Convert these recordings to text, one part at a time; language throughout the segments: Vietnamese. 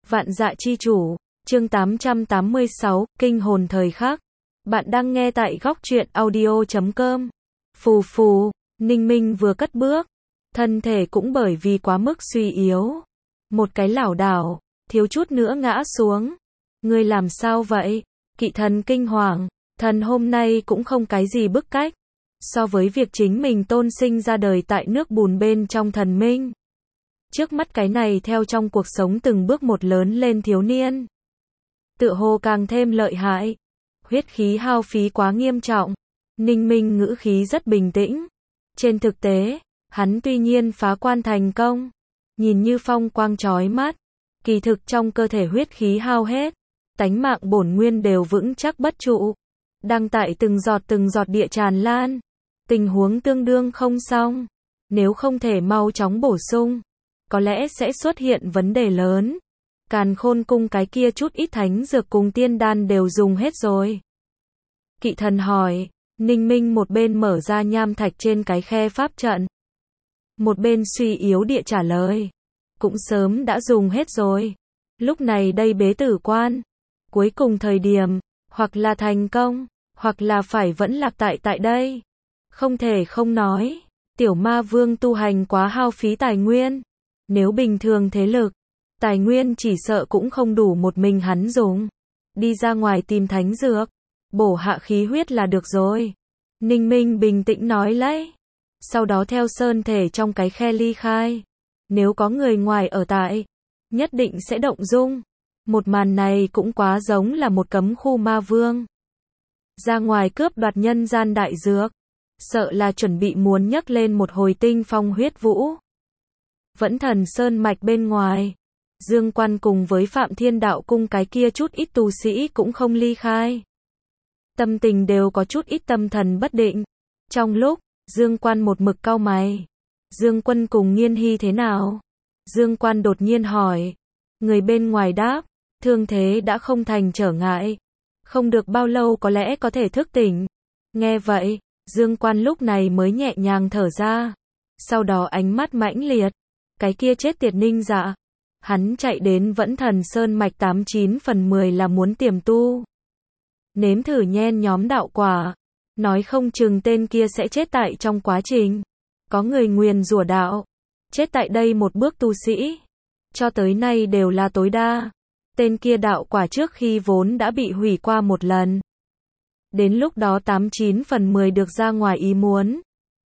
Vạn Dạ Chi Chủ, chương 886, Kinh hồn thời khắc. Bạn đang nghe tại góc truyện audio.com. Phù phù, Ninh Minh vừa cất bước, thân thể cũng bởi vì quá mức suy yếu. Một cái lảo đảo, thiếu chút nữa ngã xuống. Ngươi làm sao vậy? Kỵ thần kinh hoàng, thần hôm nay cũng không cái gì bức cách. So với việc chính mình tôn sinh ra đời tại nước bùn bên trong thần minh. Trước mắt cái này theo trong cuộc sống từng bước một lớn lên thiếu niên. Tựa hồ càng thêm lợi hại. Huyết khí hao phí quá nghiêm trọng. Ninh Minh ngữ khí rất bình tĩnh. Trên thực tế, hắn tuy nhiên phá quan thành công. Nhìn như phong quang chói mắt. Kỳ thực trong cơ thể huyết khí hao hết. Tánh mạng bổn nguyên đều vững chắc bất trụ. Đang tại từng giọt địa tràn lan. Tình huống tương đương không xong. Nếu không thể mau chóng bổ sung, có lẽ sẽ xuất hiện vấn đề lớn. Càn Khôn cung cái kia chút ít thánh dược cùng tiên đan đều dùng hết rồi. Kỵ thần hỏi, Ninh Minh một bên mở ra nham thạch trên cái khe pháp trận. Một bên suy yếu địa trả lời. Cũng sớm đã dùng hết rồi. Lúc này đây bế tử quan. Cuối cùng thời điểm, hoặc là thành công, hoặc là phải vẫn lạc tại đây. Không thể không nói, tiểu ma vương tu hành quá hao phí tài nguyên. Nếu bình thường thế lực, tài nguyên chỉ sợ cũng không đủ một mình hắn dùng. Đi ra ngoài tìm thánh dược, bổ hạ khí huyết là được rồi. Ninh Minh bình tĩnh nói lấy. Sau đó theo sơn thể trong cái khe ly khai. Nếu có người ngoài ở tại, nhất định sẽ động dung. Một màn này cũng quá giống là một cấm khu ma vương. Ra ngoài cướp đoạt nhân gian đại dược. Sợ là chuẩn bị muốn nhấc lên một hồi tinh phong huyết vũ. Vẫn Thần Sơn mạch bên ngoài, Dương Quan cùng với Phạm Thiên Đạo cung cái kia chút ít tu sĩ cũng không ly khai. Tâm tình đều có chút ít tâm thần bất định. Trong lúc, Dương Quan một mực cau mày. Dương Quân cùng Nghiên Hy thế nào? Dương Quan đột nhiên hỏi. Người bên ngoài đáp, thương thế đã không thành trở ngại. Không được bao lâu có lẽ có thể thức tỉnh. Nghe vậy, Dương Quan lúc này mới nhẹ nhàng thở ra. Sau đó ánh mắt mãnh liệt. Cái kia chết tiệt Ninh Dạ. Hắn chạy đến Vẫn Thần Sơn mạch 89/10 là muốn tiềm tu. Nếm thử nhen nhóm đạo quả. Nói không chừng tên kia sẽ chết tại trong quá trình. Có người nguyền rủa đạo. Chết tại đây một bước tu sĩ. Cho tới nay đều là tối đa. Tên kia đạo quả trước khi vốn đã bị hủy qua một lần. Đến lúc đó 89/10 được ra ngoài ý muốn.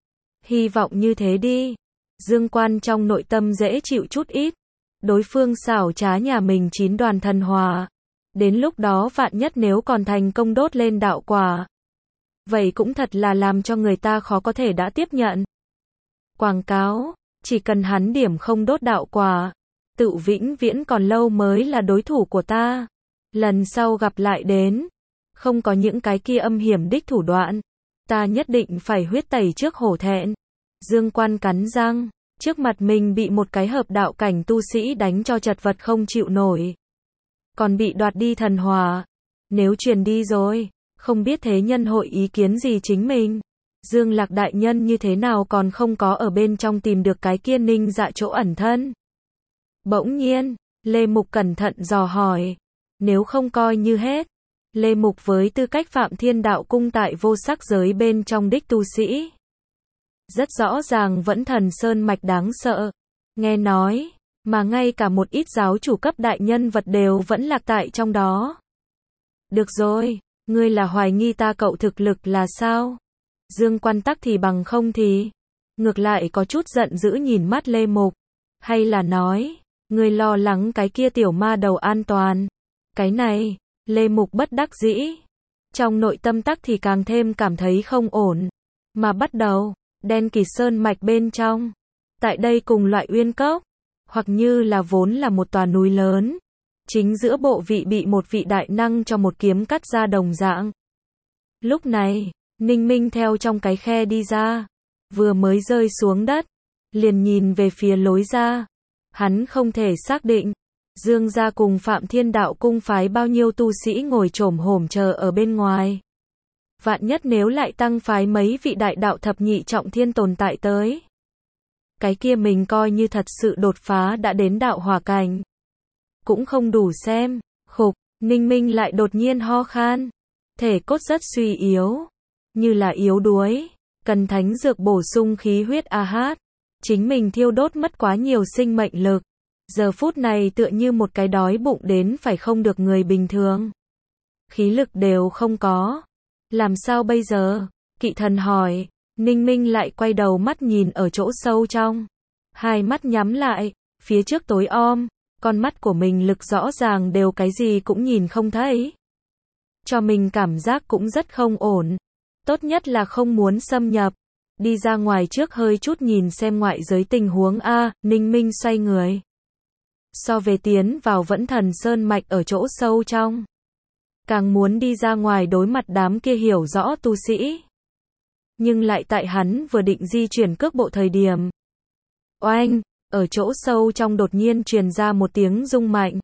Hy vọng như thế đi. Dương Quan trong nội tâm dễ chịu chút ít. Đối phương xảo trá nhà mình 9 đoàn thần hòa. Đến lúc đó vạn nhất nếu còn thành công đốt lên đạo quả. Vậy cũng thật là làm cho người ta khó có thể đã tiếp nhận. Quảng cáo, chỉ cần hắn điểm không đốt đạo quả. Tự vĩnh viễn còn lâu mới là đối thủ của ta. Lần sau gặp lại đến. Không có những cái kia âm hiểm đích thủ đoạn. Ta nhất định phải huyết tẩy trước hổ thẹn. Dương Quan cắn răng. Trước mặt mình bị một cái hợp đạo cảnh tu sĩ đánh cho chật vật không chịu nổi. Còn bị đoạt đi thần hòa. Nếu truyền đi rồi, không biết thế nhân hội ý kiến gì chính mình. Dương Lạc đại nhân như thế nào còn không có ở bên trong tìm được cái kia Ninh Dạ chỗ ẩn thân. Bỗng nhiên, Lê Mục cẩn thận dò hỏi. Nếu không coi như hết. Lê Mục với tư cách Phạm Thiên Đạo cung tại vô sắc giới bên trong đích tu sĩ. Rất rõ ràng Vẫn Thần Sơn mạch đáng sợ. Nghe nói, mà ngay cả một ít giáo chủ cấp đại nhân vật đều vẫn lạc tại trong đó. Được rồi, ngươi là hoài nghi ta cậu thực lực là sao? Dương Quan tắc thì bằng không thì. Ngược lại có chút giận dữ nhìn mắt Lê Mục. Hay là nói, ngươi lo lắng cái kia tiểu ma đầu an toàn. Cái này, Lê Mục bất đắc dĩ. Trong nội tâm tắc thì càng thêm cảm thấy không ổn. Mà bắt đầu, Đen Kỳ Sơn mạch bên trong. Tại đây cùng loại uyên cốc. Hoặc như là vốn là một tòa núi lớn. Chính giữa bộ vị bị một vị đại năng cho một kiếm cắt ra đồng dạng. Lúc này, Ninh Minh theo trong cái khe đi ra. Vừa mới rơi xuống đất. Liền nhìn về phía lối ra. Hắn không thể xác định. Dương gia cùng Phạm Thiên Đạo cung phái bao nhiêu tu sĩ ngồi chồm hổm chờ ở bên ngoài. Vạn nhất nếu lại tăng phái mấy vị đại đạo thập nhị trọng thiên tồn tại tới. Cái kia mình coi như thật sự đột phá đã đến đạo hỏa cảnh. cũng không đủ xem. Khục, Ninh Minh lại đột nhiên ho khan. Thể cốt rất suy yếu, như là yếu đuối, cần thánh dược bổ sung khí huyết a hát. Chính mình thiêu đốt mất quá nhiều sinh mệnh lực. Giờ phút này tựa như một cái đói bụng đến phải không được người bình thường. Khí lực đều không có. Làm sao bây giờ? Kỵ thần hỏi. Ninh Minh lại quay đầu mắt nhìn ở chỗ sâu trong. Hai mắt nhắm lại, phía trước tối om, con mắt của mình lực rõ ràng đều cái gì cũng nhìn không thấy. Cho mình cảm giác cũng rất không ổn. Tốt nhất là không muốn xâm nhập. Đi ra ngoài trước hơi chút nhìn xem ngoại giới tình huống a. Ninh Minh xoay người. So về tiến vào Vẫn Thần Sơn mạch ở chỗ sâu trong, càng muốn đi ra ngoài đối mặt đám kia hiểu rõ tu sĩ. Nhưng lại tại hắn vừa định di chuyển cước bộ thời điểm. Oanh, ở chỗ sâu trong đột nhiên truyền ra một tiếng rung mạnh.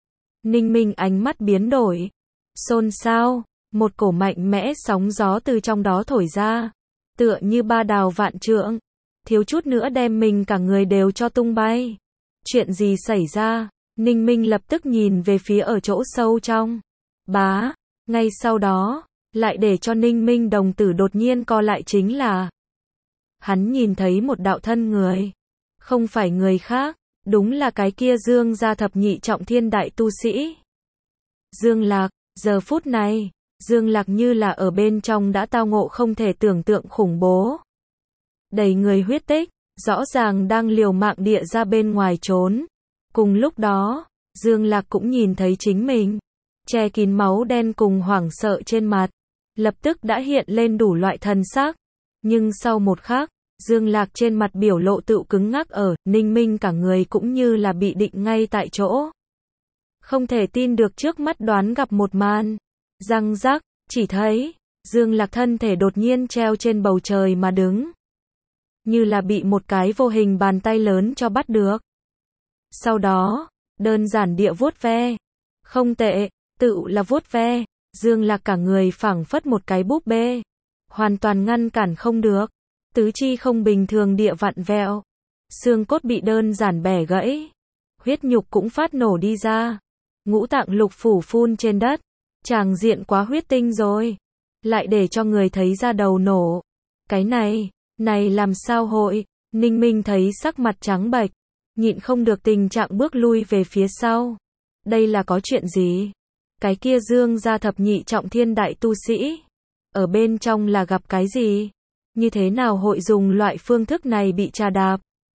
Ninh Minh ánh mắt biến đổi. Xôn xao, một cổ mạnh mẽ sóng gió từ trong đó thổi ra. Tựa như ba đào vạn trượng. Thiếu chút nữa đem mình cả người đều cho tung bay. Chuyện gì xảy ra? Ninh Minh lập tức nhìn về phía ở chỗ sâu trong. Bá, ngay sau đó, lại để cho Ninh Minh đồng tử đột nhiên co lại chính là hắn nhìn thấy một đạo thân người. Không phải người khác, đúng là cái kia Dương gia thập nhị trọng thiên đại tu sĩ. Dương Lạc, giờ phút này, Dương Lạc như là ở bên trong đã tao ngộ không thể tưởng tượng khủng bố. Đầy người huyết tích, rõ ràng đang liều mạng địa ra bên ngoài trốn. Cùng lúc đó, Dương Lạc cũng nhìn thấy chính mình. Che kín máu đen cùng hoảng sợ trên mặt. Lập tức đã hiện lên đủ loại thần sắc. Nhưng sau một khắc, Dương Lạc trên mặt biểu lộ tự cứng ngắc ở, Ninh Minh cả người cũng như là bị định ngay tại chỗ. Không thể tin được trước mắt đoán gặp một màn. Răng rắc, chỉ thấy, Dương Lạc thân thể đột nhiên treo trên bầu trời mà đứng. Như là bị một cái vô hình bàn tay lớn cho bắt được. Sau đó, đơn giản địa vuốt ve. Không tệ, tự là vuốt ve. Dương Lạc cả người phảng phất một cái búp bê. Hoàn toàn ngăn cản không được. Tứ chi không bình thường địa vặn vẹo. Xương cốt bị đơn giản bẻ gãy. Huyết nhục cũng phát nổ đi ra. Ngũ tạng lục phủ phun trên đất. Tràng diện quá huyết tinh rồi. Lại để cho người thấy ra đầu nổ. Cái này làm sao hội? Ninh Minh thấy sắc mặt trắng bệch. Nhịn không được tình trạng bước lui về phía sau. Đây là có chuyện gì? Cái kia Dương gia thập nhị trọng thiên đại tu sĩ. Ở bên trong là gặp cái gì? Như thế nào hội dùng loại phương thức này bị trà đạp?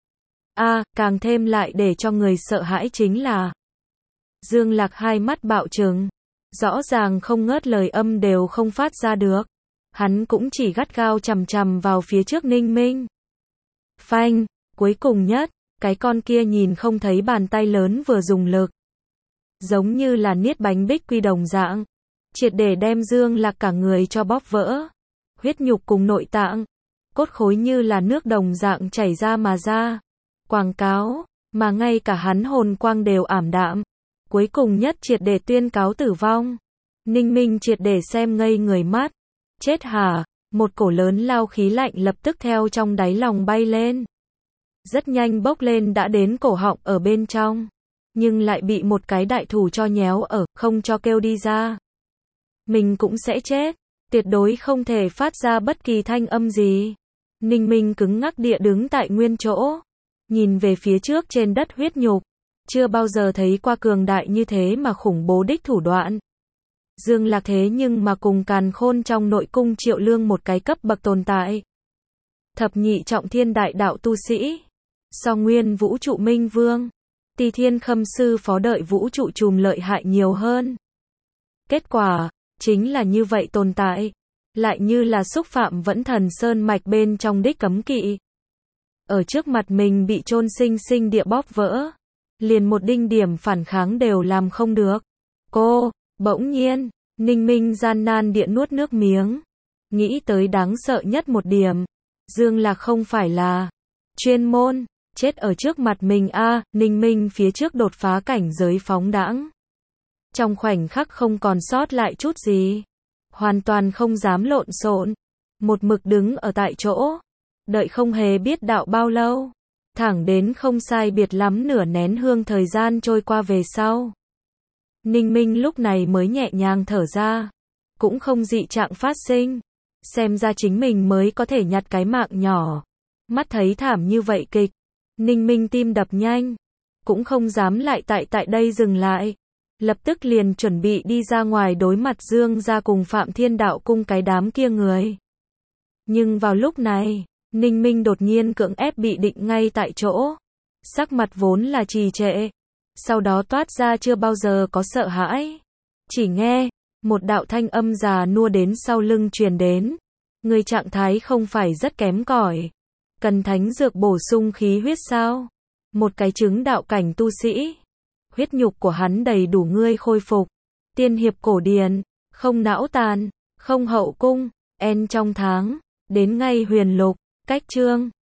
Càng thêm lại để cho người sợ hãi chính là Dương Lạc hai mắt bạo trừng. Rõ ràng không ngớt lời âm đều không phát ra được. Hắn cũng chỉ gắt gao chằm chằm vào phía trước Ninh Minh. Phanh, cuối cùng nhất, cái con kia nhìn không thấy bàn tay lớn vừa dùng lực. Giống như là niết bánh bích quy đồng dạng. Triệt để đem Dương Lạc cả người cho bóp vỡ. Huyết nhục cùng nội tạng. Cốt khối như là nước đồng dạng chảy ra mà ra. Quảng cáo, mà ngay cả hắn hồn quang đều ảm đạm. Cuối cùng nhất triệt để tuyên cáo tử vong. Ninh Minh triệt để xem ngây người mắt. Chết hả? Một cổ lớn lao khí lạnh lập tức theo trong đáy lòng bay lên. Rất nhanh bốc lên đã đến cổ họng ở bên trong. Nhưng lại bị một cái đại thủ cho nhéo ở, không cho kêu đi ra. Mình cũng sẽ chết. Tuyệt đối không thể phát ra bất kỳ thanh âm gì. Ninh Minh cứng ngắc địa đứng tại nguyên chỗ. Nhìn về phía trước trên đất huyết nhục. Chưa bao giờ thấy qua cường đại như thế mà khủng bố đích thủ đoạn. Dương Lạc thế nhưng mà cùng Càn Khôn trong nội cung Triệu Lương một cái cấp bậc tồn tại. Thập nhị trọng thiên đại đạo tu sĩ. So nguyên vũ trụ minh vương. Tỳ Thiên Khâm sư phó đợi vũ trụ trùm lợi hại nhiều hơn. Kết quả, chính là như vậy tồn tại. Lại như là xúc phạm Vẫn Thần Sơn mạch bên trong đích cấm kỵ. Ở trước mặt mình bị chôn sinh sinh địa bóp vỡ. Liền một đinh điểm phản kháng đều làm không được. Bỗng nhiên, Ninh Minh gian nan địa nuốt nước miếng. Nghĩ tới đáng sợ nhất một điểm. Dương Lạc không phải là chuyên môn chết ở trước mặt mình Ninh Minh phía trước đột phá cảnh giới phóng đãng. Trong khoảnh khắc không còn sót lại chút gì. Hoàn toàn không dám lộn xộn. Một mực đứng ở tại chỗ. Đợi không hề biết đạo bao lâu. Thẳng đến không sai biệt lắm nửa nén hương thời gian trôi qua về sau. Ninh Minh lúc này mới nhẹ nhàng thở ra. Cũng không dị trạng phát sinh. Xem ra chính mình mới có thể nhặt cái mạng nhỏ. Mắt thấy thảm như vậy kịch. Ninh Minh tim đập nhanh. Cũng không dám lại tại đây dừng lại. Lập tức liền chuẩn bị đi ra ngoài đối mặt Dương gia cùng Phạm Thiên Đạo cung cái đám kia người. Nhưng vào lúc này, Ninh Minh đột nhiên cưỡng ép bị định ngay tại chỗ. Sắc mặt vốn là trì trệ. Sau đó toát ra chưa bao giờ có sợ hãi. Chỉ nghe, một đạo thanh âm già nua đến sau lưng truyền đến. Người trạng thái không phải rất kém cỏi. Cần thánh dược bổ sung khí huyết sao? Một cái chứng đạo cảnh tu sĩ. Huyết nhục của hắn đầy đủ ngươi khôi phục. Tiên hiệp cổ điển, không não tàn, không hậu cung, en trong tháng, đến ngay huyền lục, cách chương.